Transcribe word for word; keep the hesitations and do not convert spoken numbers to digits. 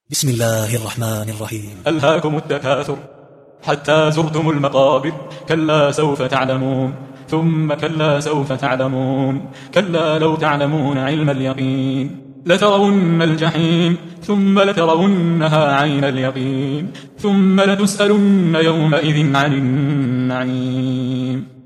بسم الله الرحمن الرحيم. ألهاكم التكاثر حتى زرتم المقابر، كلا سوف تعلمون ثم كلا سوف تعلمون، كلا لو تعلمون علم اليقين لترون الجحيم ثم لترونها عين اليقين ثم لتسألن يومئذ عن النعيم.